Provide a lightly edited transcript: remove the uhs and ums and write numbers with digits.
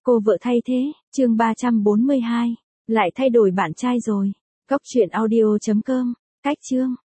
Cô vợ thay thế, chương 342. Lại thay đổi bạn trai rồi. Cóc truyện audio.com. Cách chương.